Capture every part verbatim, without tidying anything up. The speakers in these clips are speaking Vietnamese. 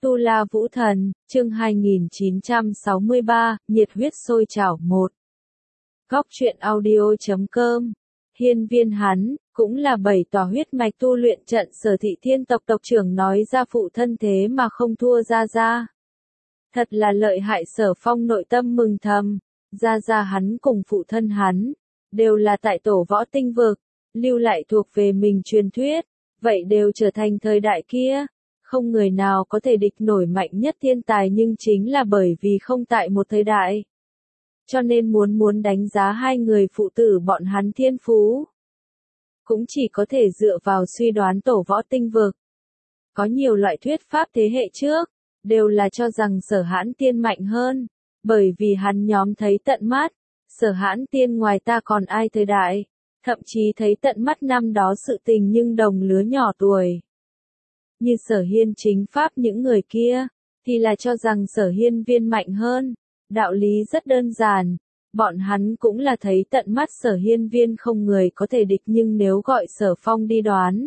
Tu La Vũ Thần, chương hai nghìn chín trăm sáu mươi ba, nhiệt huyết sôi trào một. Góc truyện audio chấm com. Hiên viên hắn, cũng là bảy tòa huyết mạch tu luyện trận Sở Thị Thiên tộc tộc trưởng nói ra phụ thân thế mà không thua Gia Gia. Thật là lợi hại. Sở Phong nội tâm mừng thầm, Gia Gia hắn cùng phụ thân hắn, đều là tại tổ võ tinh vực, lưu lại thuộc về mình truyền thuyết, vậy đều trở thành thời đại kia. Không người nào có thể địch nổi mạnh nhất thiên tài nhưng chính là bởi vì không tại một thời đại. Cho nên muốn muốn đánh giá hai người phụ tử bọn hắn thiên phú, cũng chỉ có thể dựa vào suy đoán tổ võ tinh vực. Có nhiều loại thuyết pháp thế hệ trước, đều là cho rằng Sở Hãn Tiên mạnh hơn, bởi vì hắn nhóm thấy tận mắt, Sở Hãn Tiên ngoài ta còn ai thời đại, thậm chí thấy tận mắt năm đó sự tình nhưng đồng lứa nhỏ tuổi. Như Sở Hiên chính pháp những người kia, thì là cho rằng Sở Hiên viên mạnh hơn. Đạo lý rất đơn giản, bọn hắn cũng là thấy tận mắt Sở Hiên viên không người có thể địch nhưng nếu gọi Sở Phong đi đoán,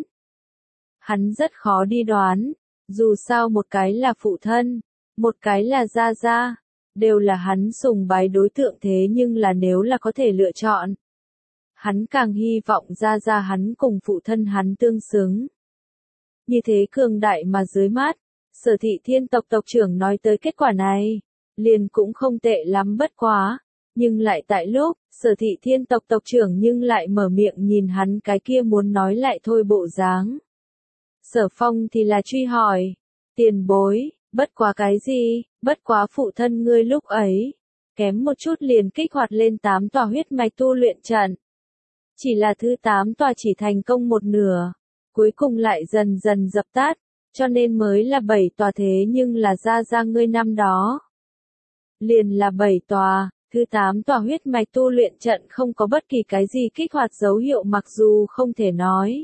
hắn rất khó đi đoán, dù sao một cái là phụ thân, một cái là Gia Gia, đều là hắn sùng bái đối tượng thế nhưng là nếu là có thể lựa chọn, hắn càng hy vọng Gia Gia hắn cùng phụ thân hắn tương xứng. Như thế cường đại mà dưới mắt, Sở Thị Thiên tộc tộc trưởng nói tới kết quả này, liền cũng không tệ lắm bất quá, nhưng lại tại lúc, Sở Thị Thiên tộc tộc trưởng nhưng lại mở miệng nhìn hắn cái kia muốn nói lại thôi bộ dáng. Sở Phong thì là truy hỏi, tiền bối, bất quá cái gì, bất quá phụ thân ngươi lúc ấy, kém một chút liền kích hoạt lên tám tòa huyết mạch tu luyện trận. Chỉ là thứ tám tòa chỉ thành công một nửa, cuối cùng lại dần dần dập tắt, cho nên mới là bảy tòa thế nhưng là Gia Gia ngươi năm đó. Liền là bảy tòa, thứ tám tòa huyết mạch tu luyện trận không có bất kỳ cái gì kích hoạt dấu hiệu mặc dù không thể nói.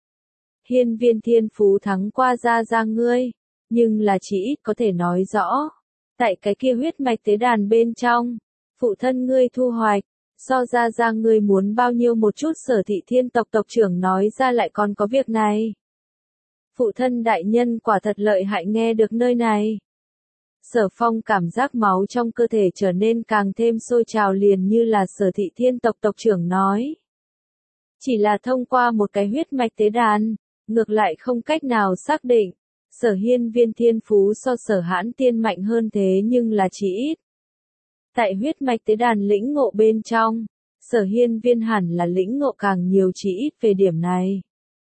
Hiên viên thiên phú thắng qua Gia Gia ngươi, nhưng là chỉ ít có thể nói rõ. Tại cái kia huyết mạch tế đàn bên trong, phụ thân ngươi thu hoạch, so Gia Gia ngươi muốn bao nhiêu một chút. Sở Thị Thiên tộc tộc trưởng nói ra lại còn có việc này. Phụ thân đại nhân quả thật lợi hại. Nghe được nơi này, Sở Phong cảm giác máu trong cơ thể trở nên càng thêm sôi trào liền như là Sở Thị Thiên tộc tộc trưởng nói. Chỉ là thông qua một cái huyết mạch tế đàn, ngược lại không cách nào xác định, Sở Hiên viên thiên phú so Sở Hãn Tiên mạnh hơn thế nhưng là chỉ ít. Tại huyết mạch tế đàn lĩnh ngộ bên trong, Sở Hiên viên hẳn là lĩnh ngộ càng nhiều chỉ ít về điểm này.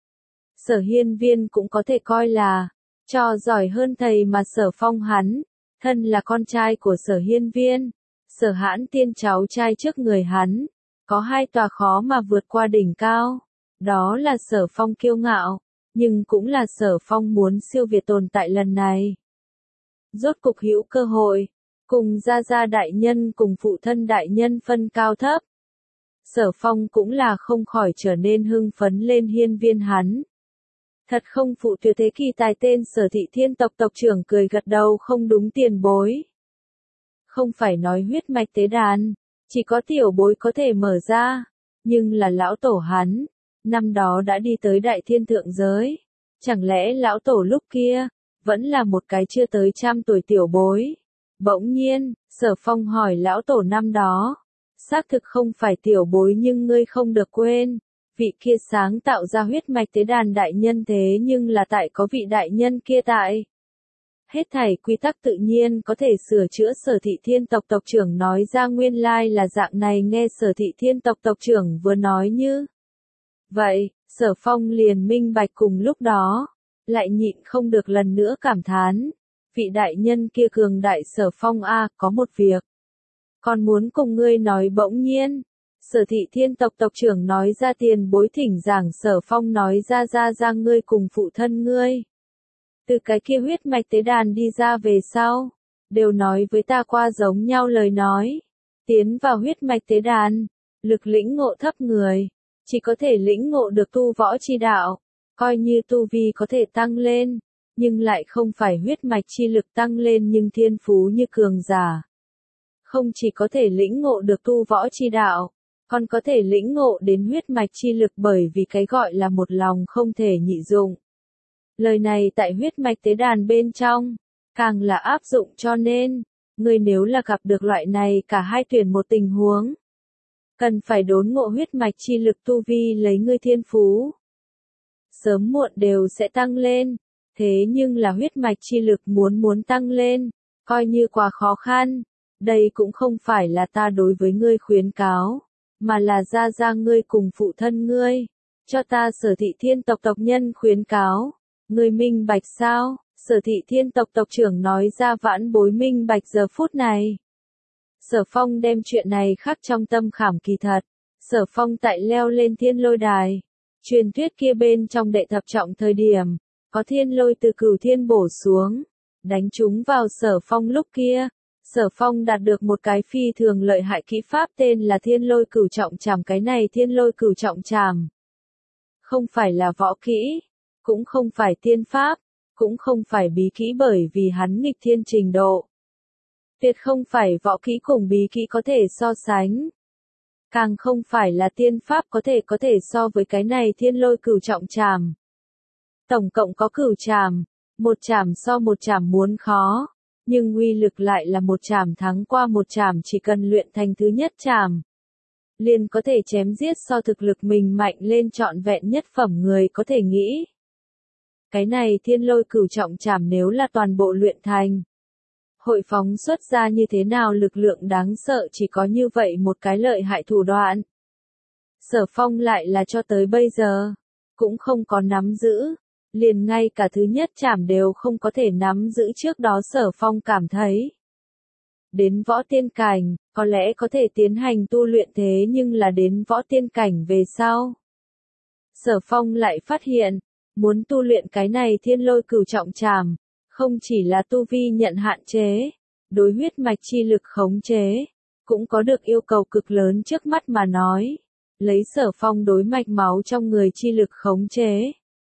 Sở Hiên viên cũng có thể coi là, cho giỏi hơn thầy mà Sở Phong hắn, thân là con trai của Sở Hiên viên, Sở Hãn Tiên cháu trai trước người hắn, có hai tòa khó mà vượt qua đỉnh cao, đó là Sở Phong kiêu ngạo, nhưng cũng là Sở Phong muốn siêu việt tồn tại lần này. Rốt cục hữu cơ hội, cùng Gia Gia đại nhân cùng phụ thân đại nhân phân cao thấp. Sở Phong cũng là không khỏi trở nên hưng phấn lên. Hiên viên hắn thật không phụ tuyệt thế kỳ tài. Tên Sở Thị Thiên tộc tộc trưởng cười gật đầu, không đúng tiền bối. Không phải nói huyết mạch tế đàn, chỉ có tiểu bối có thể mở ra, nhưng là lão tổ hắn, năm đó đã đi tới đại thiên thượng giới. Chẳng lẽ lão tổ lúc kia, vẫn là một cái chưa tới trăm tuổi tiểu bối? Bỗng nhiên, Sở Phong hỏi lão tổ năm đó, xác thực không phải tiểu bối nhưng ngươi không được quên. Vị kia sáng tạo ra huyết mạch tế đàn đại nhân thế nhưng là tại có vị đại nhân kia tại. Hết thảy quy tắc tự nhiên có thể sửa chữa. Sở Thị Thiên tộc tộc trưởng nói ra nguyên lai là dạng này. Nghe Sở Thị Thiên tộc tộc trưởng vừa nói như vậy, Sở Phong liền minh bạch. Cùng lúc đó, lại nhịn không được lần nữa cảm thán. Vị đại nhân kia cường đại. Sở Phong a, có một việc còn muốn cùng ngươi nói. Bỗng nhiên, Sở Thị Thiên tộc tộc trưởng nói ra tiền bối thỉnh giảng. Sở Phong nói ra Gia Gia ngươi cùng phụ thân ngươi, từ cái kia huyết mạch tế đàn đi ra về sau, đều nói với ta qua giống nhau lời nói. Tiến vào huyết mạch tế đàn, lực lĩnh ngộ thấp người, chỉ có thể lĩnh ngộ được tu võ chi đạo, coi như tu vi có thể tăng lên, nhưng lại không phải huyết mạch chi lực tăng lên nhưng thiên phú như cường giả. Không chỉ có thể lĩnh ngộ được tu võ chi đạo, còn có thể lĩnh ngộ đến huyết mạch chi lực bởi vì cái gọi là một lòng không thể nhị dụng. Lời này tại huyết mạch tế đàn bên trong, càng là áp dụng cho nên, ngươi nếu là gặp được loại này cả hai tuyển một tình huống, cần phải đốn ngộ huyết mạch chi lực tu vi lấy ngươi thiên phú. Sớm muộn đều sẽ tăng lên, thế nhưng là huyết mạch chi lực muốn muốn tăng lên, coi như quá khó khăn, đây cũng không phải là ta đối với ngươi khuyến cáo, mà là gia gia ngươi cùng phụ thân ngươi, cho ta Sở Thị Thiên tộc tộc nhân khuyến cáo, ngươi minh bạch sao? Sở Thị Thiên tộc tộc trưởng nói ra vãn bối minh bạch giờ phút này. Sở Phong đem chuyện này khắc trong tâm khảm kỳ thật. Sở Phong tại leo lên thiên lôi đài. Truyền thuyết kia bên trong đệ thập trọng thời điểm, có thiên lôi từ cửu thiên bổ xuống, đánh chúng vào Sở Phong lúc kia. Sở Phong đạt được một cái phi thường lợi hại kỹ pháp tên là thiên lôi cửu trọng trảm. Cái này thiên lôi cửu trọng trảm không phải là võ kỹ, cũng không phải tiên pháp, cũng không phải bí kỹ bởi vì hắn nghịch thiên trình độ. Tuyệt không phải võ kỹ cùng bí kỹ có thể so sánh. Càng không phải là tiên pháp có thể có thể so với cái này thiên lôi cửu trọng trảm. Tổng cộng có cửu trảm, một trảm so một trảm muốn khó, nhưng uy lực lại là một trảm thắng qua một trảm, chỉ cần luyện thành thứ nhất trảm, liền có thể chém giết so thực lực mình mạnh lên trọn vẹn nhất phẩm người có thể nghĩ. Cái này thiên lôi cửu trọng trảm nếu là toàn bộ luyện thành, hội phóng xuất ra như thế nào lực lượng đáng sợ, chỉ có như vậy một cái lợi hại thủ đoạn. Sở Phong lại là cho tới bây giờ, cũng không có nắm giữ, liền ngay cả thứ nhất trảm đều không có thể nắm giữ. Trước đó Sở Phong cảm thấy, đến võ tiên cảnh, có lẽ có thể tiến hành tu luyện, thế nhưng là đến võ tiên cảnh về sau. Sở Phong lại phát hiện, muốn tu luyện cái này thiên lôi cửu trọng trảm, không chỉ là tu vi nhận hạn chế, đối huyết mạch chi lực khống chế, cũng có được yêu cầu cực lớn. Trước mắt mà nói, lấy Sở Phong đối mạch máu trong người chi lực khống chế,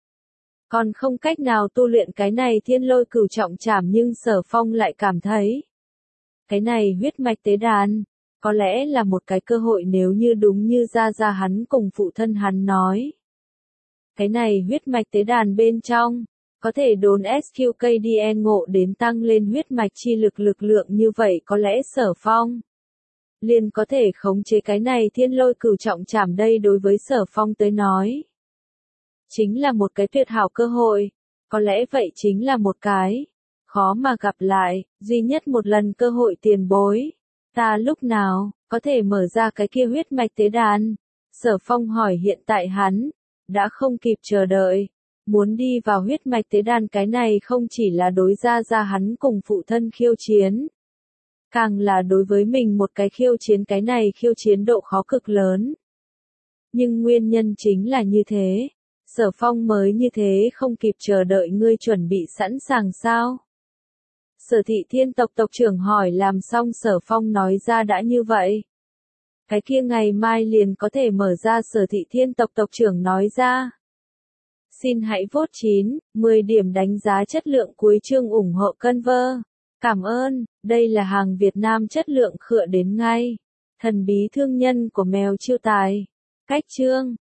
còn không cách nào tu luyện cái này thiên lôi cửu trọng trảm, nhưng Sở Phong lại cảm thấy, cái này huyết mạch tế đàn, có lẽ là một cái cơ hội nếu như đúng như gia gia hắn cùng phụ thân hắn nói. Cái này huyết mạch tế đàn bên trong, có thể đốn ét quy ca đê en ngộ đến tăng lên huyết mạch chi lực lực lượng, như vậy có lẽ Sở Phong liền có thể khống chế cái này thiên lôi cửu trọng trảm. Đây đối với Sở Phong tới nói, chính là một cái tuyệt hảo cơ hội, có lẽ vậy chính là một cái khó mà gặp lại, duy nhất một lần cơ hội. Tiền bối, ta lúc nào có thể mở ra cái kia huyết mạch tế đàn? Sở Phong hỏi. Hiện tại hắn đã không kịp chờ đợi, muốn đi vào huyết mạch tế đàn. Cái này không chỉ là đối gia gia hắn cùng phụ thân khiêu chiến, càng là đối với mình một cái khiêu chiến. Cái này khiêu chiến độ khó cực lớn, nhưng nguyên nhân chính là như thế, Sở Phong mới như thế không kịp chờ đợi. Ngươi chuẩn bị sẵn sàng sao? Sở Thị Thiên tộc tộc trưởng hỏi. Làm xong Sở Phong nói ra, đã như vậy, cái kia ngày mai liền có thể mở ra. Sở Thị Thiên tộc tộc trưởng nói ra. Xin hãy vote chín, mười điểm đánh giá chất lượng cuối chương ủng hộ Conver. Cảm ơn, đây là hàng Việt Nam chất lượng khựa đến ngay. Thần bí thương nhân của mèo chiêu tài. Cách chương